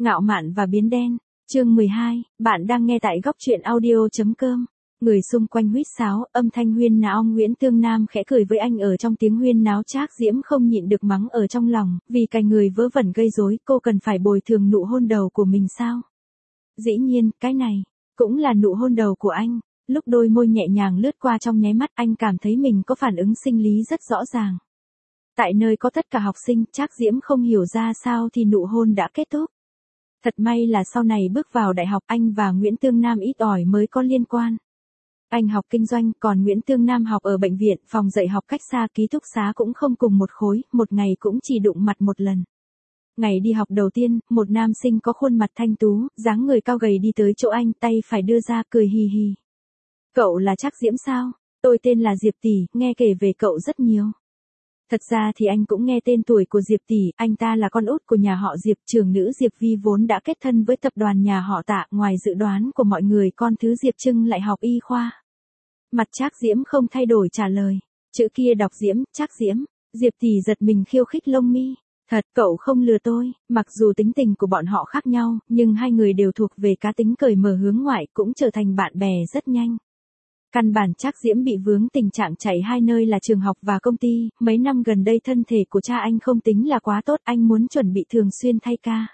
Ngạo mạn và biến đen. Chương 12, bạn đang nghe tại góc truyện audio.com. Người xung quanh huýt sáo, âm thanh huyên náo. Nguyễn Tương Nam khẽ cười với anh ở trong tiếng huyên náo. Trác Diễm không nhịn được mắng ở trong lòng, vì cái người vớ vẩn gây rối, cô cần phải bồi thường nụ hôn đầu của mình sao? Dĩ nhiên, cái này cũng là nụ hôn đầu của anh. Lúc đôi môi nhẹ nhàng lướt qua trong nháy mắt, anh cảm thấy mình có phản ứng sinh lý rất rõ ràng. Tại nơi có tất cả học sinh, Trác Diễm không hiểu ra sao thì nụ hôn đã kết thúc. Thật may là sau này bước vào đại học, anh và Nguyễn Tương Nam ít ỏi mới có liên quan. Anh học kinh doanh, còn Nguyễn Tương Nam học ở bệnh viện, phòng dạy học cách xa, ký túc xá cũng không cùng một khối, một ngày cũng chỉ đụng mặt một lần. Ngày đi học đầu tiên, một nam sinh có khuôn mặt thanh tú, dáng người cao gầy đi tới chỗ anh, tay phải đưa ra, cười hì hì. Cậu là Trác Diễm sao? Tôi tên là Diệp Tỷ, nghe kể về cậu rất nhiều. Thật ra thì anh cũng nghe tên tuổi của Diệp Tỷ, anh ta là con út của nhà họ Diệp, trưởng nữ Diệp Vi vốn đã kết thân với tập đoàn nhà họ Tạ, ngoài dự đoán của mọi người con thứ Diệp Trưng lại học y khoa. Mặt Trác Diễm không thay đổi trả lời, chữ kia đọc Diễm, Trác Diễm. Diệp Tỷ giật mình khiêu khích lông mi. Thật, cậu không lừa tôi, mặc dù tính tình của bọn họ khác nhau, nhưng hai người đều thuộc về cá tính cởi mở hướng ngoại, cũng trở thành bạn bè rất nhanh. Căn bản Trác Diễm bị vướng tình trạng chạy hai nơi là trường học và công ty, mấy năm gần đây thân thể của cha anh không tính là quá tốt, anh muốn chuẩn bị thường xuyên thay ca.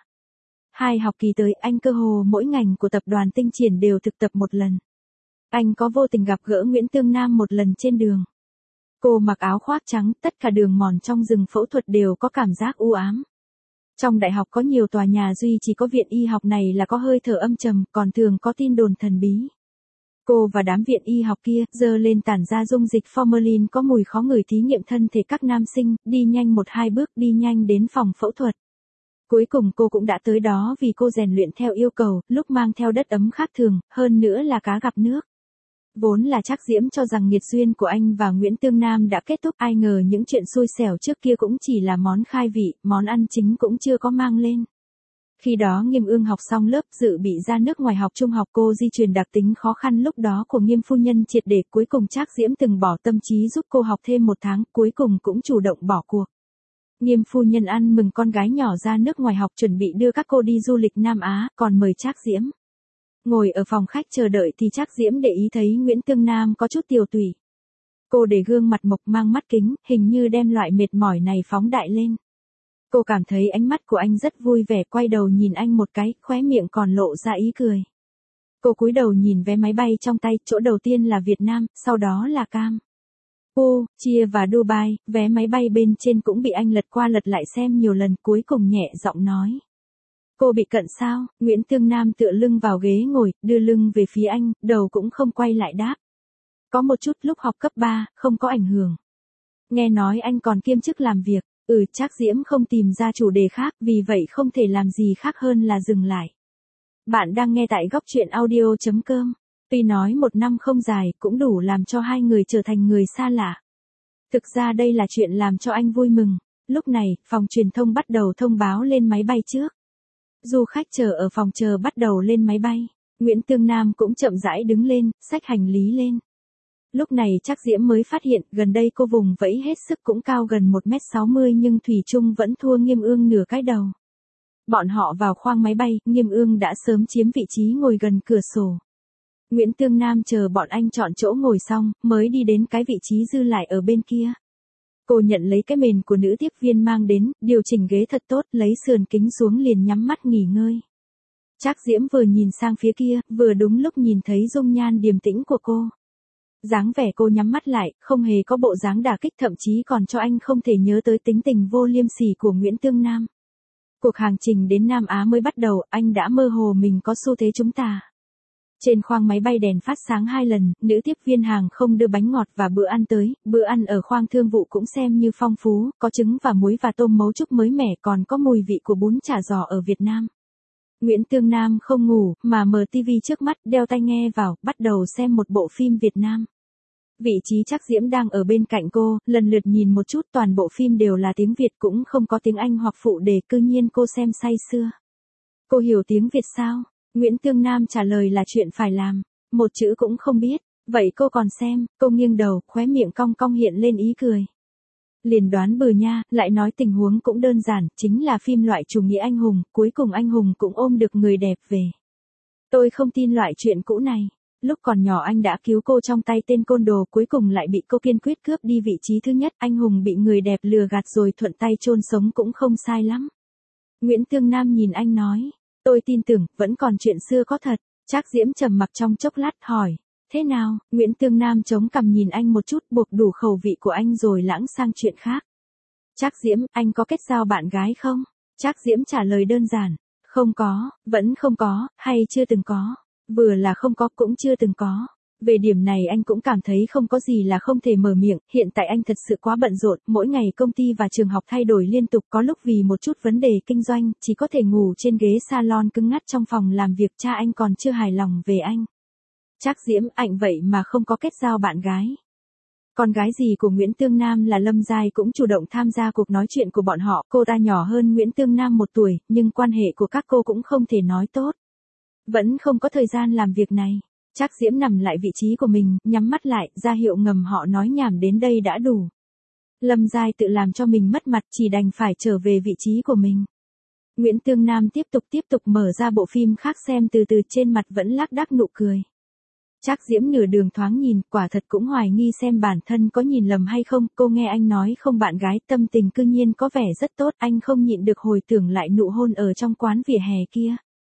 2 học kỳ tới, anh cơ hồ mỗi ngành của tập đoàn Tinh Triển đều thực tập một lần. Anh có vô tình gặp gỡ Nguyễn Tương Nam một lần trên đường. Cô mặc áo khoác trắng, tất cả đường mòn trong rừng phẫu thuật đều có cảm giác u ám. Trong đại học có nhiều tòa nhà duy chỉ có viện y học này là có hơi thở âm trầm, còn thường có tin đồn thần bí. Cô và đám viện y học kia, dơ lên tản ra dung dịch formalin có mùi khó ngửi thí nghiệm thân thể các nam sinh, đi nhanh 1-2 bước, đi nhanh đến phòng phẫu thuật. Cuối cùng cô cũng đã tới đó vì cô rèn luyện theo yêu cầu, lúc mang theo đất ấm khác thường, hơn nữa là cá gặp nước. Vốn là Trác Diễm cho rằng nghiệt duyên của anh và Nguyễn Tương Nam đã kết thúc, ai ngờ những chuyện xui xẻo trước kia cũng chỉ là món khai vị, món ăn chính cũng chưa có mang lên. Khi đó Nghiêm Ương học xong lớp, dự bị ra nước ngoài học trung học, cô di truyền đặc tính khó khăn lúc đó của Nghiêm phu nhân triệt để, cuối cùng Trác Diễm từng bỏ tâm trí giúp cô học thêm 1 tháng, cuối cùng cũng chủ động bỏ cuộc. Nghiêm phu nhân ăn mừng con gái nhỏ ra nước ngoài học, chuẩn bị đưa các cô đi du lịch Nam Á, còn mời Trác Diễm. Ngồi ở phòng khách chờ đợi thì Trác Diễm để ý thấy Nguyễn Tương Nam có chút tiều tụy. Cô để gương mặt mộc mang mắt kính, hình như đem loại mệt mỏi này phóng đại lên. Cô cảm thấy ánh mắt của anh rất vui vẻ, quay đầu nhìn anh một cái, khóe miệng còn lộ ra ý cười. Cô cúi đầu nhìn vé máy bay trong tay, chỗ đầu tiên là Việt Nam, sau đó là Cam, Chia và Dubai, vé máy bay bên trên cũng bị anh lật qua lật lại xem nhiều lần, cuối cùng nhẹ giọng nói. Cô bị cận sao? Nguyễn Tương Nam tựa lưng vào ghế ngồi, đưa lưng về phía anh, đầu cũng không quay lại đáp. Có một chút, lúc học cấp 3, không có ảnh hưởng. Nghe nói anh còn kiêm chức làm việc. Trác Diễm không tìm ra chủ đề khác, vì vậy không thể làm gì khác hơn là dừng lại. Bạn đang nghe tại góc truyện audio.com. Tuy nói 1 năm không dài, cũng đủ làm cho hai người trở thành người xa lạ. Thực ra đây là chuyện làm cho anh vui mừng. Lúc này, phòng truyền thông bắt đầu thông báo lên máy bay trước. Du khách chờ ở phòng chờ bắt đầu lên máy bay. Nguyễn Tương Nam cũng chậm rãi đứng lên, xách hành lý lên. Lúc này Trác Diễm mới phát hiện, gần đây cô vùng vẫy hết sức, cũng cao gần 1m60 nhưng thủy chung vẫn thua Nghiêm Ương nửa cái đầu. Bọn họ vào khoang máy bay, Nghiêm Ương đã sớm chiếm vị trí ngồi gần cửa sổ. Nguyễn Tương Nam chờ bọn anh chọn chỗ ngồi xong, mới đi đến cái vị trí dư lại ở bên kia. Cô nhận lấy cái mền của nữ tiếp viên mang đến, điều chỉnh ghế thật tốt, lấy sườn kính xuống liền nhắm mắt nghỉ ngơi. Trác Diễm vừa nhìn sang phía kia, vừa đúng lúc nhìn thấy dung nhan điềm tĩnh của cô. Dáng vẻ cô nhắm mắt lại, không hề có bộ dáng đả kích, thậm chí còn cho anh không thể nhớ tới tính tình vô liêm sỉ của Nguyễn Tương Nam. Cuộc hành trình đến Nam Á mới bắt đầu, anh đã mơ hồ mình có xu thế chúng ta. Trên khoang máy bay đèn phát sáng 2 lần, nữ tiếp viên hàng không đưa bánh ngọt và bữa ăn tới, bữa ăn ở khoang thương vụ cũng xem như phong phú, có trứng và muối và tôm mấu trúc mới mẻ, còn có mùi vị của bún chả giò ở Việt Nam. Nguyễn Tương Nam không ngủ, mà mở tivi trước mắt, đeo tai nghe vào, bắt đầu xem một bộ phim Việt Nam. Vị trí Trác Diễm đang ở bên cạnh cô, lần lượt nhìn một chút, toàn bộ phim đều là tiếng Việt, cũng không có tiếng Anh hoặc phụ đề, cư nhiên cô xem say sưa. Cô hiểu tiếng Việt sao? Nguyễn Tương Nam trả lời là chuyện phải làm. Một chữ cũng không biết. Vậy cô còn xem? Cô nghiêng đầu, khóe miệng cong cong hiện lên ý cười. Liền đoán bừa nha, lại nói tình huống cũng đơn giản, chính là phim loại chủ nghĩa anh hùng, cuối cùng anh hùng cũng ôm được người đẹp về. Tôi không tin loại chuyện cũ này. Lúc còn nhỏ anh đã cứu cô trong tay tên côn đồ, cuối cùng lại bị cô kiên quyết cướp đi vị trí thứ nhất, anh hùng bị người đẹp lừa gạt rồi thuận tay chôn sống cũng không sai lắm. Nguyễn Tương Nam nhìn anh nói, tôi tin tưởng, vẫn còn chuyện xưa có thật. Trác Diễm trầm mặc trong chốc lát hỏi, thế nào? Nguyễn Tương Nam chống cằm nhìn anh một chút, buộc đủ khẩu vị của anh rồi lãng sang chuyện khác. Trác Diễm, anh có kết giao bạn gái không? Trác Diễm trả lời đơn giản, không có, vẫn không có, hay chưa từng có. Vừa là không có cũng chưa từng có. Về điểm này anh cũng cảm thấy không có gì là không thể mở miệng, hiện tại anh thật sự quá bận rộn, mỗi ngày công ty và trường học thay đổi liên tục, có lúc vì một chút vấn đề kinh doanh, chỉ có thể ngủ trên ghế salon cứng ngắc trong phòng làm việc, cha anh còn chưa hài lòng về anh. Trác Diễm, anh vậy mà không có kết giao bạn gái. Con gái gì của Nguyễn Tương Nam là Lâm Giai cũng chủ động tham gia cuộc nói chuyện của bọn họ, cô ta nhỏ hơn Nguyễn Tương Nam 1 tuổi, nhưng quan hệ của các cô cũng không thể nói tốt. Vẫn không có thời gian làm việc này. Trác Diễm nằm lại vị trí của mình, nhắm mắt lại, ra hiệu ngầm họ nói nhảm đến đây đã đủ. Lâm Giai tự làm cho mình mất mặt, chỉ đành phải trở về vị trí của mình. Nguyễn Tương Nam tiếp tục mở ra bộ phim khác xem, từ từ trên mặt vẫn lác đác nụ cười. Trác Diễm nửa đường thoáng nhìn, quả thật cũng hoài nghi xem bản thân có nhìn lầm hay không, cô nghe anh nói không bạn gái, tâm tình cư nhiên có vẻ rất tốt, anh không nhịn được hồi tưởng lại nụ hôn ở trong quán vỉa hè kia.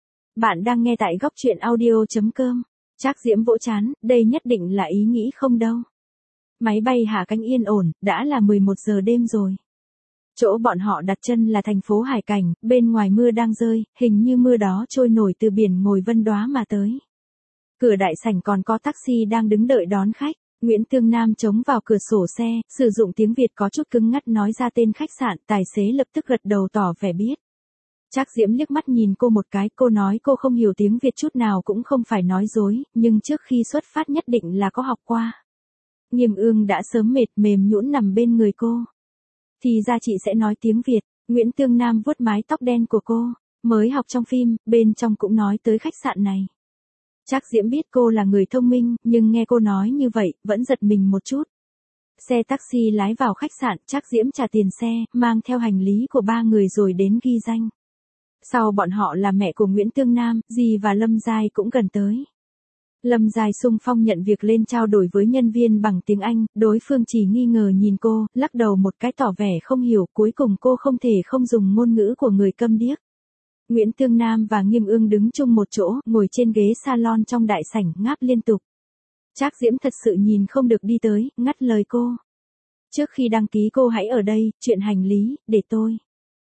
Bạn đang nghe tại góc truyện audio.com. Trác Diễm vỗ trán, đây nhất định là ý nghĩ không đâu. Máy bay hạ cánh yên ổn, đã là 11 giờ đêm rồi. Chỗ bọn họ đặt chân là thành phố Hải Cảnh, bên ngoài mưa đang rơi, hình như mưa đó trôi nổi từ biển Ngồi Vân Đoá mà tới. Cửa đại sảnh còn có taxi đang đứng đợi đón khách. Nguyễn Tương Nam chống vào cửa sổ xe, sử dụng tiếng Việt có chút cứng ngắt nói ra tên khách sạn, tài xế lập tức gật đầu tỏ vẻ biết. Trác Diễm liếc mắt nhìn cô một cái, cô nói cô không hiểu tiếng Việt chút nào cũng không phải nói dối, nhưng trước khi xuất phát nhất định là có học qua. Nghiêm Ương đã sớm mệt mềm nhũn nằm bên người cô. Thì ra chị sẽ nói tiếng Việt. Nguyễn Tương Nam vuốt mái tóc đen của cô, mới học trong phim, bên trong cũng nói tới khách sạn này. Trác Diễm biết cô là người thông minh, nhưng nghe cô nói như vậy, vẫn giật mình một chút. Xe taxi lái vào khách sạn, Trác Diễm trả tiền xe, mang theo hành lý của 3 người rồi đến ghi danh. Sau bọn họ là mẹ của Nguyễn Tương Nam, dì và Lâm Giai cũng gần tới. Lâm Giai xung phong nhận việc lên trao đổi với nhân viên bằng tiếng Anh, đối phương chỉ nghi ngờ nhìn cô, lắc đầu một cái tỏ vẻ không hiểu, cuối cùng cô không thể không dùng ngôn ngữ của người câm điếc. Nguyễn Tương Nam và Nghiêm Ương đứng chung một chỗ, ngồi trên ghế salon trong đại sảnh, ngáp liên tục. Trác Diễm thật sự nhìn không được đi tới, ngắt lời cô. Trước khi đăng ký cô hãy ở đây, chuyện hành lý, để tôi.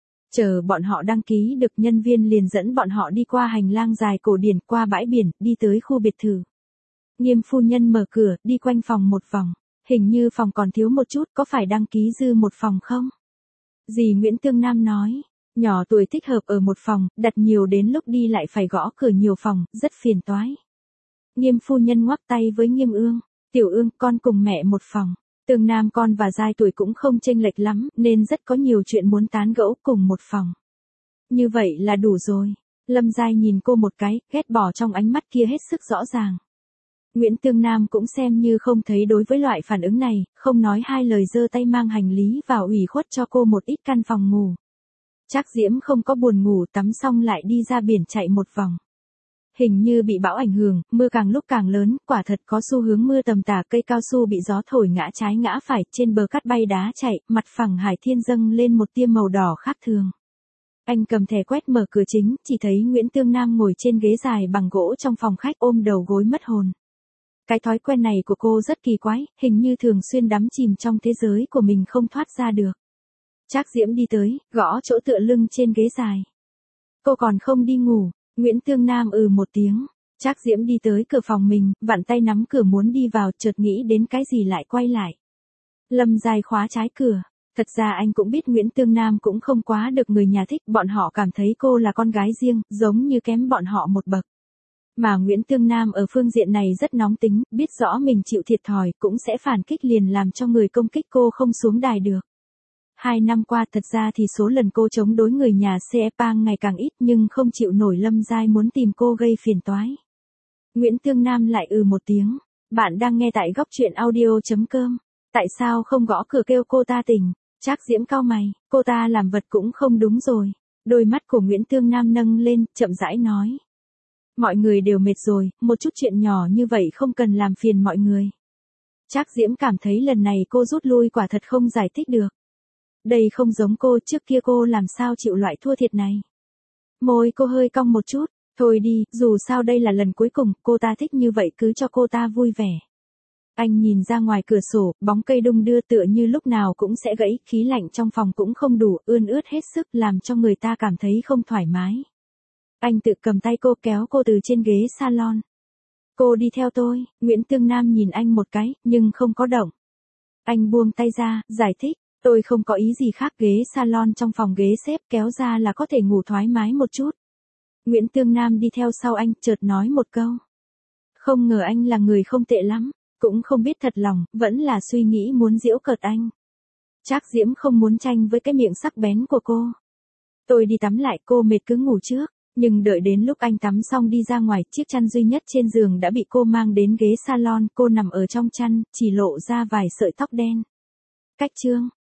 Chờ bọn họ đăng ký được, nhân viên liền dẫn bọn họ đi qua hành lang dài cổ điển, qua bãi biển, đi tới khu biệt thự. Nghiêm phu nhân mở cửa, đi quanh phòng một vòng. Hình như phòng còn thiếu một chút, có phải đăng ký dư một phòng không? Dì Nguyễn Tương Nam nói, nhỏ tuổi thích hợp ở một phòng, đặt nhiều đến lúc đi lại phải gõ cửa nhiều phòng, rất phiền toái. Nghiêm phu nhân ngoắc tay với Nghiêm Ương, Tiểu Ương, con cùng mẹ một phòng. Tương Nam con và Giai tuổi cũng không chênh lệch lắm, nên rất có nhiều chuyện muốn tán gẫu, cùng một phòng. Như vậy là đủ rồi. Lâm Giai nhìn cô một cái, ghét bỏ trong ánh mắt kia hết sức rõ ràng. Nguyễn Tương Nam cũng xem như không thấy đối với loại phản ứng này, không nói hai lời giơ tay mang hành lý vào ủy khuất cho cô một ít căn phòng ngủ. Trác Diễm không có buồn ngủ, tắm xong lại đi ra biển chạy một vòng. Hình như bị bão ảnh hưởng, mưa càng lúc càng lớn, quả thật có xu hướng mưa tầm tả, cây cao su bị gió thổi ngã trái ngã phải, trên bờ cát bay đá chạy, mặt phẳng Hải Thiên dâng lên một tia màu đỏ khác thường. Anh cầm thẻ quét mở cửa chính, chỉ thấy Nguyễn Tương Nam ngồi trên ghế dài bằng gỗ trong phòng khách ôm đầu gối mất hồn. Cái thói quen này của cô rất kỳ quái, hình như thường xuyên đắm chìm trong thế giới của mình không thoát ra được. Trác Diễm đi tới, gõ chỗ tựa lưng trên ghế dài. Cô còn không đi ngủ. Nguyễn Tương Nam một tiếng. Trác Diễm đi tới cửa phòng mình, vặn tay nắm cửa muốn đi vào, chợt nghĩ đến cái gì lại quay lại. Lâm Giai khóa trái cửa. Thật ra anh cũng biết Nguyễn Tương Nam cũng không quá được người nhà thích, bọn họ cảm thấy cô là con gái riêng, giống như kém bọn họ một bậc. Mà Nguyễn Tương Nam ở phương diện này rất nóng tính, biết rõ mình chịu thiệt thòi, cũng sẽ phản kích liền làm cho người công kích cô không xuống đài được. 2 năm qua thật ra thì số lần cô chống đối người nhà CEPANG ngày càng ít, nhưng không chịu nổi Lâm Giai muốn tìm cô gây phiền toái. Nguyễn Tương Nam lại một tiếng. Bạn đang nghe tại góc truyện audio.com. Tại sao không gõ cửa kêu cô ta tỉnh? Trác Diễm cau mày, cô ta làm vật cũng không đúng rồi. Đôi mắt của Nguyễn Tương Nam nâng lên, chậm rãi nói. Mọi người đều mệt rồi, một chút chuyện nhỏ như vậy không cần làm phiền mọi người. Trác Diễm cảm thấy lần này cô rút lui quả thật không giải thích được. Đây không giống cô, trước kia cô làm sao chịu loại thua thiệt này. Môi cô hơi cong một chút, thôi đi, dù sao đây là lần cuối cùng, cô ta thích như vậy cứ cho cô ta vui vẻ. Anh nhìn ra ngoài cửa sổ, bóng cây đung đưa tựa như lúc nào cũng sẽ gãy, khí lạnh trong phòng cũng không đủ, ươn ướt hết sức làm cho người ta cảm thấy không thoải mái. Anh tự cầm tay cô kéo cô từ trên ghế salon. Cô đi theo tôi, Nguyễn Tương Nam nhìn anh một cái, nhưng không có động. Anh buông tay ra, giải thích, tôi không có ý gì khác, ghế salon trong phòng ghế xếp kéo ra là có thể ngủ thoải mái một chút. Nguyễn Tương Nam đi theo sau anh, chợt nói một câu. Không ngờ anh là người không tệ lắm, cũng không biết thật lòng, vẫn là suy nghĩ muốn giễu cợt anh. Trác Diễm không muốn tranh với cái miệng sắc bén của cô. Tôi đi tắm lại, cô mệt cứ ngủ trước. Nhưng đợi đến lúc anh tắm xong đi ra ngoài, chiếc chăn duy nhất trên giường đã bị cô mang đến ghế salon, cô nằm ở trong chăn, chỉ lộ ra vài sợi tóc đen. Cách chương